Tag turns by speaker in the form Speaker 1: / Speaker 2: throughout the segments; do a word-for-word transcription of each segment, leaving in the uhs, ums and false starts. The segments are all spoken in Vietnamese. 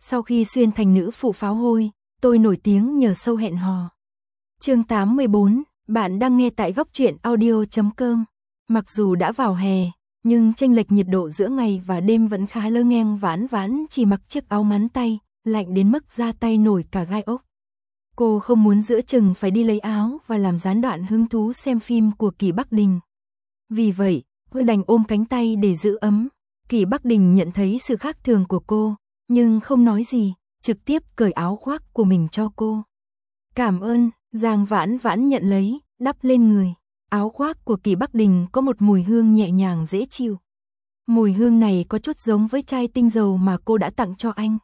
Speaker 1: Sau khi xuyên thành nữ phụ pháo hôi, tôi nổi tiếng nhờ show hẹn hò. Chương tám mươi bốn, bạn đang nghe tại góc truyện audio chấm com. Mặc dù đã vào hè, nhưng chênh lệch nhiệt độ giữa ngày và đêm vẫn khá lơ ngang. Vãn Vãn chỉ mặc chiếc áo ngắn tay, lạnh đến mức da tay nổi cả gai ốc. Cô không muốn giữa chừng phải đi lấy áo và làm gián đoạn hứng thú xem phim của Kỳ Bắc Đình. Vì vậy, cô đành ôm cánh tay để giữ ấm. Kỳ Bắc Đình nhận thấy sự khác thường của cô, nhưng không nói gì, trực tiếp cởi áo khoác của mình cho cô. Cảm ơn, Giang Vãn Vãn nhận lấy, đắp lên người. Áo khoác của Kỳ Bắc Đình có một mùi hương nhẹ nhàng dễ chịu. Mùi hương này có chút giống với chai tinh dầu mà cô đã tặng cho anh.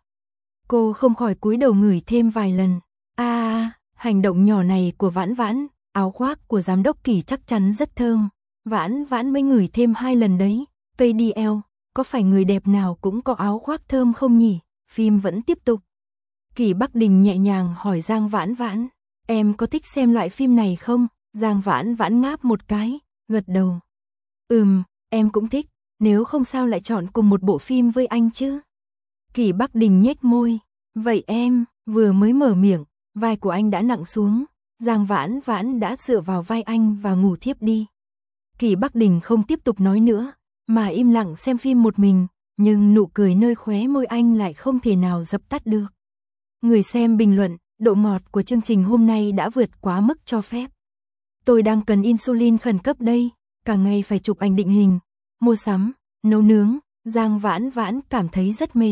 Speaker 1: Cô không khỏi cúi đầu ngửi thêm vài lần. À, à, hành động nhỏ này của Vãn Vãn, áo khoác của giám đốc Kỳ chắc chắn rất thơm. Vãn Vãn mới ngửi thêm hai lần đấy. Cây đi eo, có phải người đẹp nào cũng có áo khoác thơm không nhỉ? Phim vẫn tiếp tục. Kỳ Bắc Đình nhẹ nhàng hỏi Giang Vãn Vãn, em có thích xem loại phim này không? Giang Vãn Vãn ngáp một cái, gật đầu. Ừm, em cũng thích, nếu không sao lại chọn cùng một bộ phim với anh chứ? Kỳ Bắc Đình nhếch môi, vậy em, vừa mới mở miệng, vai của anh đã nặng xuống, Giang Vãn Vãn đã dựa vào vai anh và ngủ thiếp đi. Kỳ Bắc Đình không tiếp tục nói nữa, mà im lặng xem phim một mình, nhưng nụ cười nơi khóe môi anh lại không thể nào dập tắt được. Người xem bình luận, độ ngọt của chương trình hôm nay đã vượt quá mức cho phép. Tôi đang cần insulin khẩn cấp đây, cả ngày phải chụp ảnh định hình, mua sắm, nấu nướng, Giang Vãn Vãn cảm thấy rất mệt.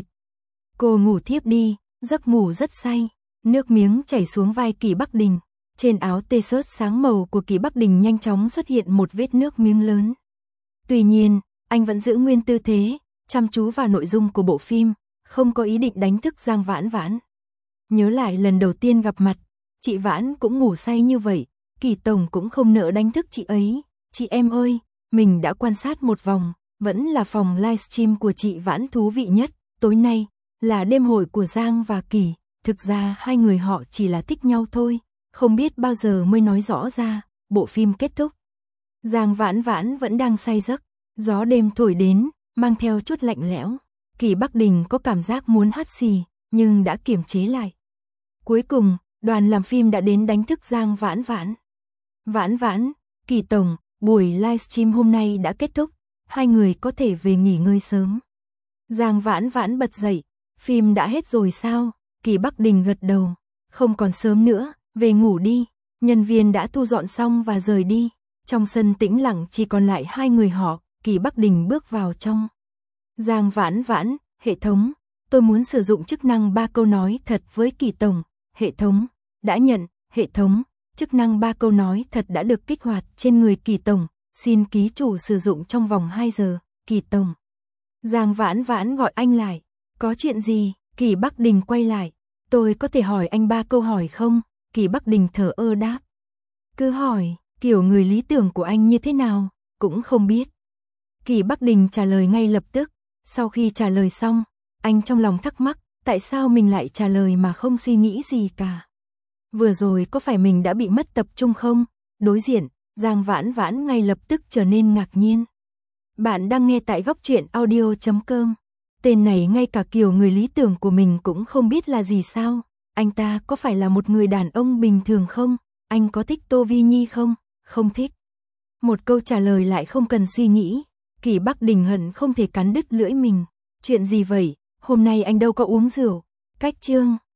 Speaker 1: Cô ngủ thiếp đi, giấc ngủ rất say, nước miếng chảy xuống vai Kỳ Bắc Đình. Trên áo t-shirt sáng màu của Kỳ Bắc Đình nhanh chóng xuất hiện một vết nước miếng lớn. Tuy nhiên, anh vẫn giữ nguyên tư thế, chăm chú vào nội dung của bộ phim, không có ý định đánh thức Giang Vãn Vãn. Nhớ lại lần đầu tiên gặp mặt, chị Vãn cũng ngủ say như vậy, Kỳ tổng cũng không nỡ đánh thức chị ấy. Chị em ơi, mình đã quan sát một vòng, vẫn là phòng livestream của chị Vãn thú vị nhất, tối nay là đêm hội của Giang và Kỳ, thực ra hai người họ chỉ là thích nhau thôi, không biết bao giờ mới nói rõ ra. Bộ phim kết thúc. Giang Vãn Vãn vẫn đang say giấc, gió đêm thổi đến, mang theo chút lạnh lẽo. Kỳ Bắc Đình có cảm giác muốn hắt xì, nhưng đã kiềm chế lại. Cuối cùng, đoàn làm phim đã đến đánh thức Giang Vãn Vãn. Vãn Vãn, Kỳ tổng, buổi livestream hôm nay đã kết thúc, hai người có thể về nghỉ ngơi sớm. Giang Vãn Vãn bật dậy, phim đã hết rồi sao? Kỳ Bắc Đình gật đầu, không còn sớm nữa, về ngủ đi. Nhân viên đã thu dọn xong và rời đi. Trong sân tĩnh lặng chỉ còn lại hai người họ, Kỳ Bắc Đình bước vào trong. Giang Vãn Vãn, hệ thống, tôi muốn sử dụng chức năng ba câu nói thật với Kỳ tổng. Hệ thống, đã nhận, hệ thống, chức năng ba câu nói thật đã được kích hoạt trên người Kỳ tổng, xin ký chủ sử dụng trong vòng hai giờ, Kỳ tổng. Giang Vãn Vãn gọi anh lại, có chuyện gì? Kỳ Bắc Đình quay lại, tôi có thể hỏi anh ba câu hỏi không? Kỳ Bắc Đình thở ơ đáp. Cứ hỏi, kiểu người lý tưởng của anh như thế nào, cũng không biết. Kỳ Bắc Đình trả lời ngay lập tức, sau khi trả lời xong, anh trong lòng thắc mắc, tại sao mình lại trả lời mà không suy nghĩ gì cả. Vừa rồi có phải mình đã bị mất tập trung không? Đối diện, Giang Vãn Vãn ngay lập tức trở nên ngạc nhiên. Bạn đang nghe tại góc truyện audio chấm com. Tên này ngay cả kiểu người lý tưởng của mình cũng không biết là gì sao? Anh ta có phải là một người đàn ông bình thường không? Anh có thích Tô Vi Nhi không? Không thích. Một câu trả lời lại không cần suy nghĩ. Kỳ Bắc Đình hận không thể cắn đứt lưỡi mình. Chuyện gì vậy? Hôm nay anh đâu có uống rượu. Cách chương.